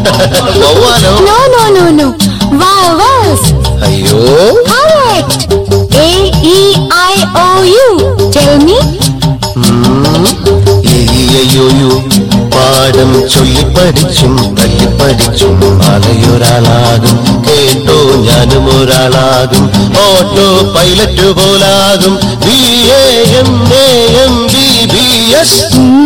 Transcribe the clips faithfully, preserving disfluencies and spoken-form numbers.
വവ്വാലോ? No, no, no, no. Vowels. അയ്യോ. Correct. A E I O U. Tell me. U പാഠം ചൊല്ലിപ്പടിച്ചും തല്ലിപ്പടിച്ചും നാളെയൊരാളാകും. കേട്ടോ ഞാനും ഒരാളാകും. ഓട്ടോ പൈലറ്റ് പോലാകും. B A M A M B B S.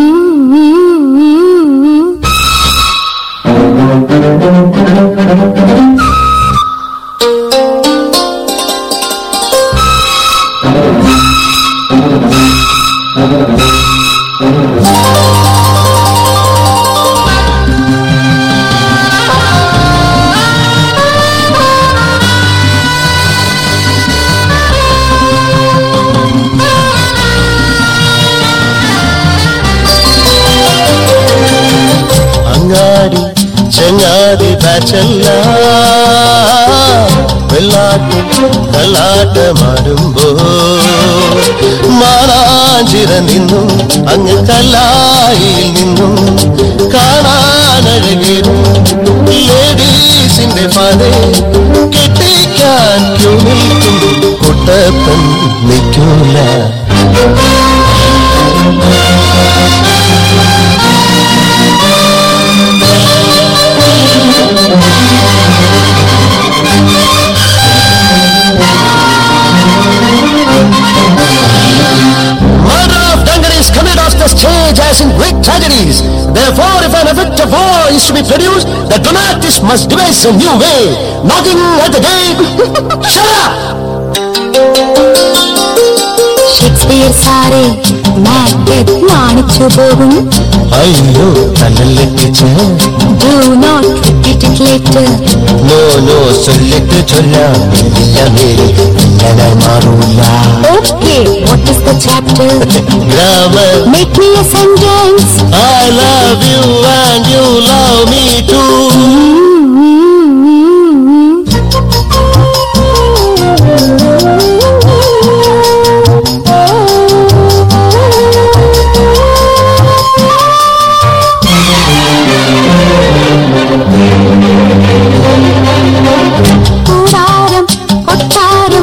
അങ്ങാടി ചങ്ങാതി ബാച്ചല്ല വെള്ളാട്ടും കല്ലാട്ടമാടുമ്പോ മാനാഞ്ചിറ നിന്നും അങ്ങ് കല്ലായിൽ നിന്നും കാണാനഴകിരും ലേഡീസിന്റെ പാതെ കെട്ടിക്കാൻ ക്യൂ നിൽക്കും കുട്ടപ്പൻ നിൽക്കൂല. Tragedies. Therefore, if an effect of war is to be produced, the dramatist must devise a new way. Knocking at the gate. Shut up! Shakespeare സാറേ magnet നാണിച്ചു പോകും. അയ്യോ തലല്ലേ teacher. Do not repeat it later. No, no, ചൊല്ലിട്ട് ചൊല്ലാം. ഇല്ല Mary ഇങ്ങനെ മാറൂല. Okay, what is the chapter? Grammar. Make me a sentence. I love you and you love me too. കൂടാരം കൊട്ടാരം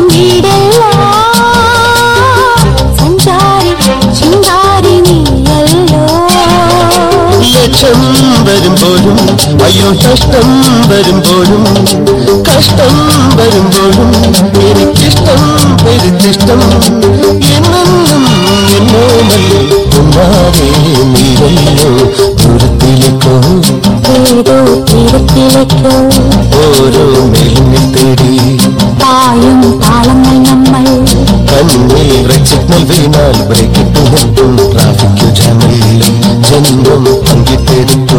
വീടെല്ലാം സഞ്ചാരി ചിങ്കാരി നീയല്ലോ. ലക്ഷം വരുമ്പോഴും അയ്യോ കഷ്ടം വരുമ്പോഴും കഷ്ടം വരുമ്പോഴും എനിക്കിഷ്ടം പെരുത്തിഷ്ടം എന്നെന്നും എന്നോമൽ ഒന്നാവേ നീരല്ലോ ദൂരത്തിലേക്കോ ഏതോ തീരത്തിലേക്കോ ഓരോ മെലിഞ്ഞിൽ തേടി പായും താളങ്ങൾ നമ്മൾ കണ്ണിൽ റെഡ് സിഗ്നൽ വീണാൽ ബ്രേക്കിട്ട് നിർത്തും ട്രാഫിക് ജാമിൽ ജന്മം പങ്കിട്ടെടുക്കും